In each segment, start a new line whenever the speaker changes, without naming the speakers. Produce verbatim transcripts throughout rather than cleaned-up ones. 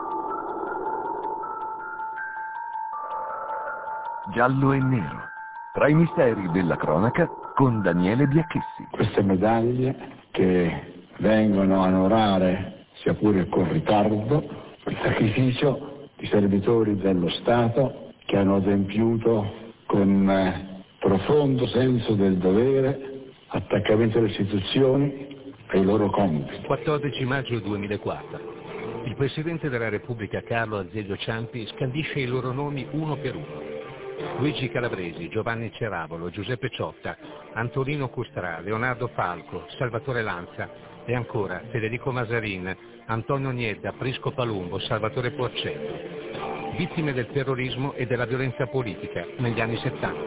Giallo e nero, tra i misteri della cronaca con Daniele Biacchessi.
Queste medaglie che vengono a onorare, sia pure con ritardo, il sacrificio di servitori dello Stato che hanno adempiuto con eh, profondo senso del dovere, attaccamento alle istituzioni e ai loro compiti.
quattordici maggio duemilaquattro. Il Presidente della Repubblica Carlo Azeglio Ciampi scandisce i loro nomi uno per uno. Luigi Calabresi, Giovanni Ceravolo, Giuseppe Ciotta, Antonino Custrà, Leonardo Falco, Salvatore Lanza e ancora Federico Mazarin, Antonio Niedda, Prisco Palumbo, Salvatore Porcetto, vittime del terrorismo e della violenza politica negli anni settanta.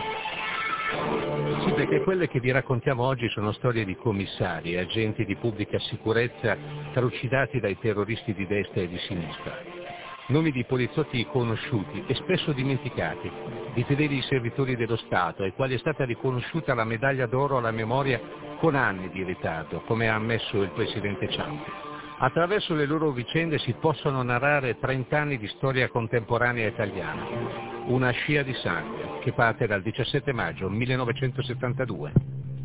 Sì, perché quelle che vi raccontiamo oggi sono storie di commissari e agenti di pubblica sicurezza trucidati dai terroristi di destra e di sinistra. Nomi di poliziotti conosciuti e spesso dimenticati, di fedeli servitori dello Stato, ai quali è stata riconosciuta la medaglia d'oro alla memoria con anni di ritardo, come ha ammesso il Presidente Ciampi. Attraverso le loro vicende si possono narrare trent'anni di storia contemporanea italiana, una scia di sangue che parte dal diciassette maggio millenovecentosettantadue.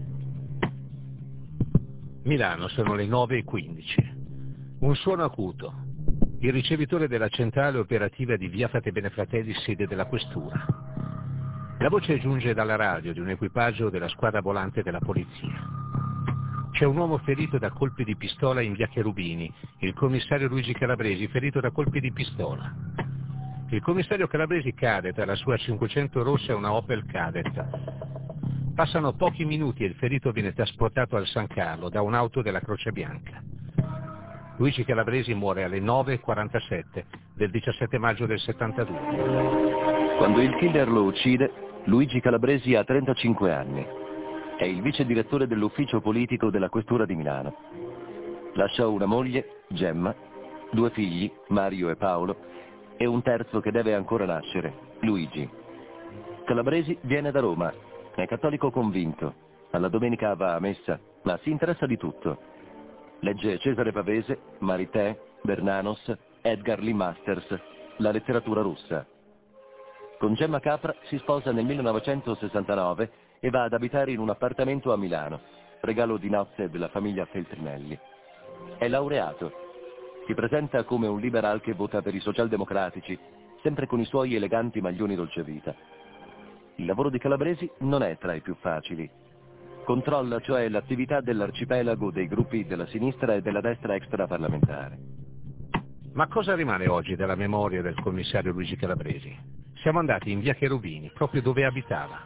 Milano, sono le nove e quindici. Un suono acuto. Il ricevitore della centrale operativa di via Fatebenefratelli, Fratelli, sede della questura. La voce giunge dalla radio di un equipaggio della squadra volante della polizia. C'è un uomo ferito da colpi di pistola in via Cherubini, il commissario Luigi Calabresi ferito da colpi di pistola. Il commissario Calabresi cade tra la sua cinquecento rossa e una Opel Kadett. Passano pochi minuti e il ferito viene trasportato al San Carlo da un'auto della Croce Bianca. Luigi Calabresi muore alle nove e quarantasette del diciassette maggio del settantadue.
Quando il killer lo uccide, Luigi Calabresi ha trentacinque anni. È il vice direttore dell'ufficio politico della Questura di Milano. Lascia una moglie, Gemma, due figli, Mario e Paolo, e un terzo che deve ancora nascere, Luigi. Calabresi viene da Roma, è cattolico convinto. Alla domenica va a messa, ma si interessa di tutto. Legge Cesare Pavese, Maritain, Bernanos, Edgar Lee Masters, la letteratura russa. Con Gemma Capra si sposa nel millenovecentosessantanove e va ad abitare in un appartamento a Milano, regalo di nozze della famiglia Feltrinelli. È laureato. Si presenta come un liberal che vota per i socialdemocratici, sempre con i suoi eleganti maglioni dolcevita. Il lavoro di Calabresi non è tra i più facili. Controlla cioè l'attività dell'arcipelago dei gruppi della sinistra e della destra extraparlamentare.
Ma cosa rimane oggi della memoria del commissario Luigi Calabresi? Siamo andati in via Cherubini, proprio dove abitava.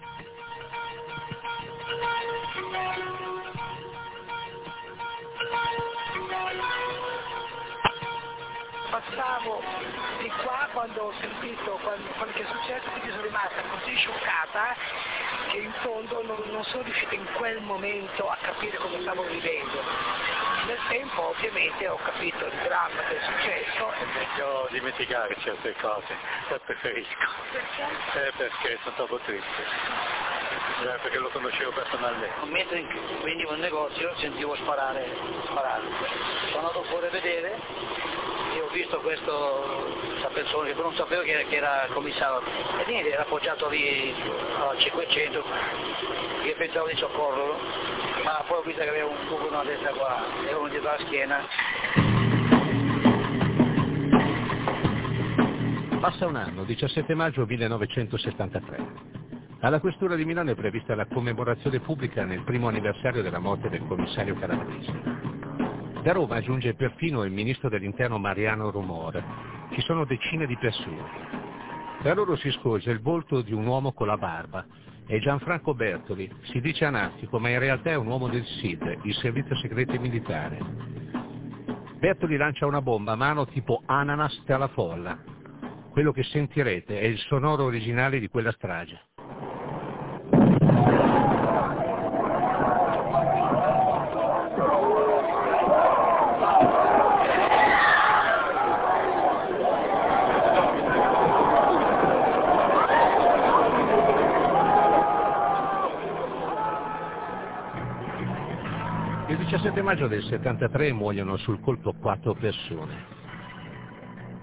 Passavo di qua quando ho sentito quando, quello che è successo, quindi sono rimasta così scioccata che in fondo non, non sono riuscita in quel momento a capire cosa stavo vivendo. Nel tempo ovviamente ho capito il dramma che è successo.
È meglio dimenticare certe cose, lo preferisco.
Perché?
Eh, perché sono troppo triste. Eh, perché lo conoscevo personalmente.
Mentre venivo in negozio sentivo sparare, sparare. Sono andato fuori a vedere e ho visto questo, questa persona che non sapevo che era, che era il commissario. E niente, era appoggiato lì a cinquecento, io pensavo di soccorrerlo, ma poi ho visto che aveva un buco nella testa qua e uno dietro la schiena.
Passa un anno, diciassette maggio millenovecentosettantatré. Alla Questura di Milano è prevista la commemorazione pubblica nel primo anniversario della morte del commissario Calabresi. Da Roma giunge perfino il ministro dell'Interno Mariano Rumor. Ci sono decine di persone. Da loro si scorge il volto di un uomo con la barba. È Gianfranco Bertoli, si dice anarchico, ma in realtà è un uomo del S I D, il Servizio Segreto Militare. Bertoli lancia una bomba a mano tipo ananas tra la folla. Quello che sentirete è il sonoro originale di quella strage. Il diciassette maggio del settantatré muoiono sul colpo quattro persone.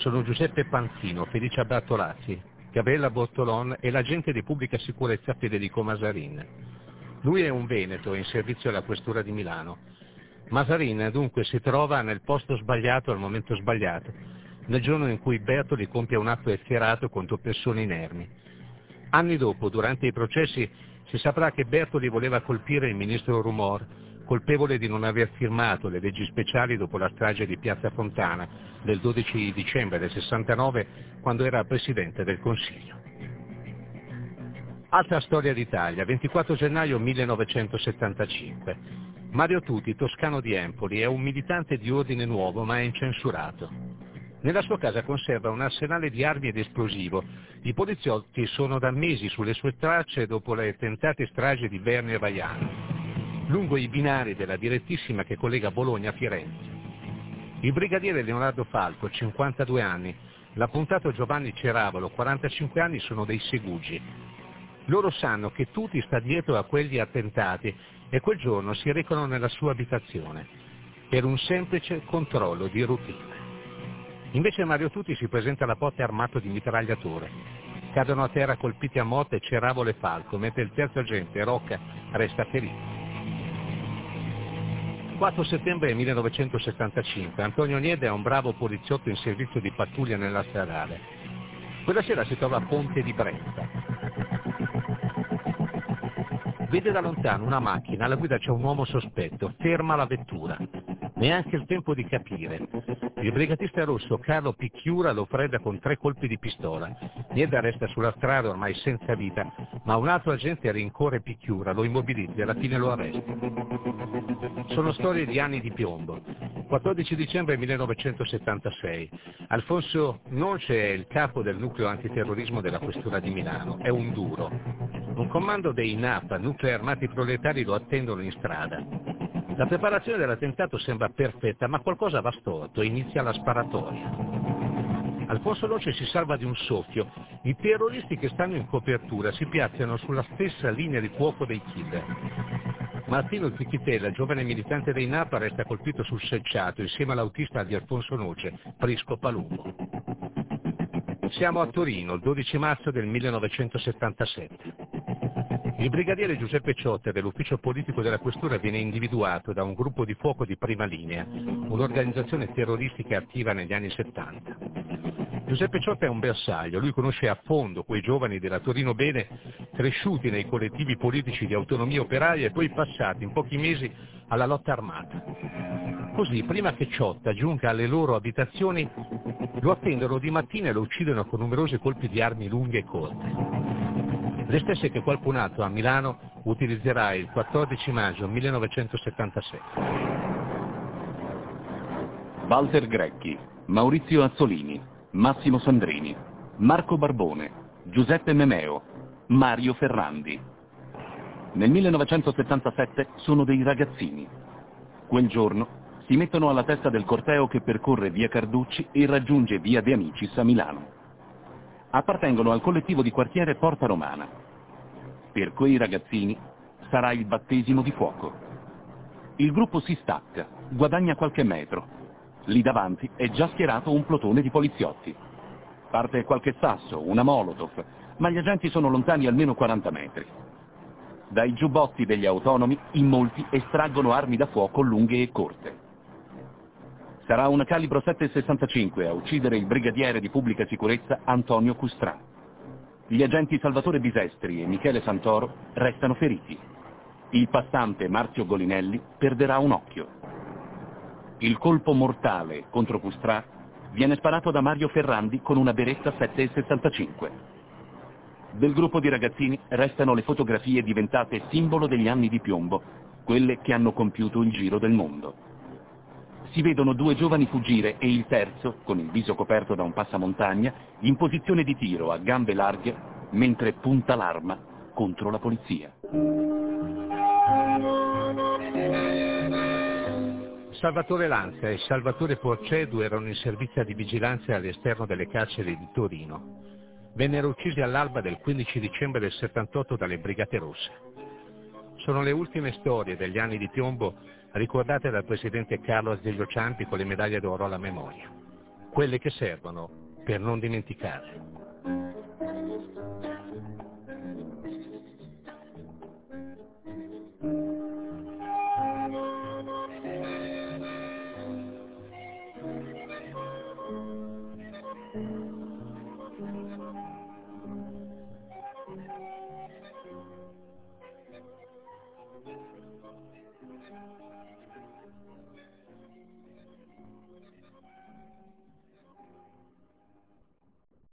sono Giuseppe Panzino, Felicia Bartolazzi, Gabriella Bortolon e l'agente di pubblica sicurezza Federico Masarin. Lui è un veneto in servizio alla questura di Milano. Masarin dunque si trova nel posto sbagliato al momento sbagliato, nel giorno in cui Bertoli compie un atto effierato contro persone inermi. Anni dopo, durante i processi, si saprà che Bertoli voleva colpire il ministro Rumor, colpevole di non aver firmato le leggi speciali dopo la strage di Piazza Fontana del dodici dicembre del sessantanove, quando era Presidente del Consiglio. Altra storia d'Italia, ventiquattro gennaio millenovecentosettantacinque. Mario Tuti, toscano di Empoli, è un militante di ordine nuovo ma è incensurato. Nella sua casa conserva un arsenale di armi ed esplosivo. I poliziotti sono da mesi sulle sue tracce dopo le tentate stragi di Berni e Vaiano, lungo i binari della direttissima che collega Bologna a Firenze. Il brigadiere Leonardo Falco, cinquantadue anni, l'appuntato Giovanni Ceravolo, quarantacinque anni, sono dei segugi. Loro sanno che Tuti sta dietro a quegli attentati e quel giorno si recano nella sua abitazione per un semplice controllo di routine. Invece Mario Tuti si presenta alla porta armato di mitragliatore. Cadono a terra colpiti a morte Ceravolo e Falco, mentre il terzo agente, Rocca, resta ferito. quattro settembre millenovecentosettantacinque, Antonio Niede è un bravo poliziotto in servizio di pattuglia nella stradale. Quella sera si trova a Ponte di Brenta. Vede da lontano una macchina, alla guida c'è un uomo sospetto, ferma la vettura. Neanche il tempo di capire. Il brigatista rosso Carlo Picchiura lo fredda con tre colpi di pistola. Niede resta sulla strada ormai senza vita, ma un altro agente rincorre Picchiura, lo immobilizza e alla fine lo arresta. Sono storie di anni di piombo. quattordici dicembre millenovecentosettantasei. Alfonso Noce è il capo del nucleo antiterrorismo della questura di Milano. È un duro. Un comando dei N A P, nuclei armati proletari, lo attendono in strada. La preparazione dell'attentato sembra perfetta, ma qualcosa va storto e inizia la sparatoria. Alfonso Noce si salva di un soffio. I terroristi che stanno in copertura si piazzano sulla stessa linea di fuoco dei killer. Martino Picchitella, giovane militante dei N A P, resta colpito sul selciato insieme all'autista di Alfonso Noce, Prisco Palumbo. Siamo a Torino, il dodici marzo del millenovecentosettantasette. Il brigadiere Giuseppe Ciotta dell'ufficio politico della questura viene individuato da un gruppo di fuoco di prima linea, un'organizzazione terroristica attiva negli anni settanta. Giuseppe Ciotta è un bersaglio, lui conosce a fondo quei giovani della Torino Bene cresciuti nei collettivi politici di autonomia operaia e poi passati in pochi mesi alla lotta armata. Così, prima che Ciotta giunga alle loro abitazioni, lo attendono di mattina e lo uccidono con numerosi colpi di armi lunghe e corte. Le stesse che qualcun altro a Milano utilizzerà il quattordici maggio millenovecentosettantasette.
Walter Grecchi, Maurizio Azzolini, Massimo Sandrini, Marco Barbone, Giuseppe Memeo, Mario Ferrandi. Nel millenovecentosettantasette sono dei ragazzini. Quel giorno si mettono alla testa del corteo che percorre via Carducci e raggiunge via De Amicis a Milano. Appartengono al collettivo di quartiere Porta Romana. Per quei ragazzini sarà il battesimo di fuoco. Il gruppo si stacca, guadagna qualche metro. Lì davanti è già schierato un plotone di poliziotti. Parte qualche sasso, una molotov, ma gli agenti sono lontani almeno quaranta metri. Dai giubbotti degli autonomi in molti estraggono armi da fuoco lunghe e corte. Sarà una calibro sette sessantacinque a uccidere il brigadiere di pubblica sicurezza Antonio Custrà. Gli agenti Salvatore Bisestri e Michele Santoro restano feriti. Il passante Marzio Golinelli perderà un occhio. Il colpo mortale contro Custrà viene sparato da Mario Ferrandi con una Beretta sette sessantacinque. Del gruppo di ragazzini restano le fotografie diventate simbolo degli anni di piombo, quelle che hanno compiuto il giro del mondo. Si vedono due giovani fuggire e il terzo, con il viso coperto da un passamontagna, in posizione di tiro a gambe larghe, mentre punta l'arma contro la polizia.
Salvatore Lanza e Salvatore Porcedu erano in servizio di vigilanza all'esterno delle carceri di Torino. Vennero uccisi all'alba del quindici dicembre del settantotto dalle Brigate Rosse. Sono le ultime storie degli anni di piombo ricordate dal presidente Carlo Azeglio Ciampi con le medaglie d'oro alla memoria. quelle che servono per non dimenticare.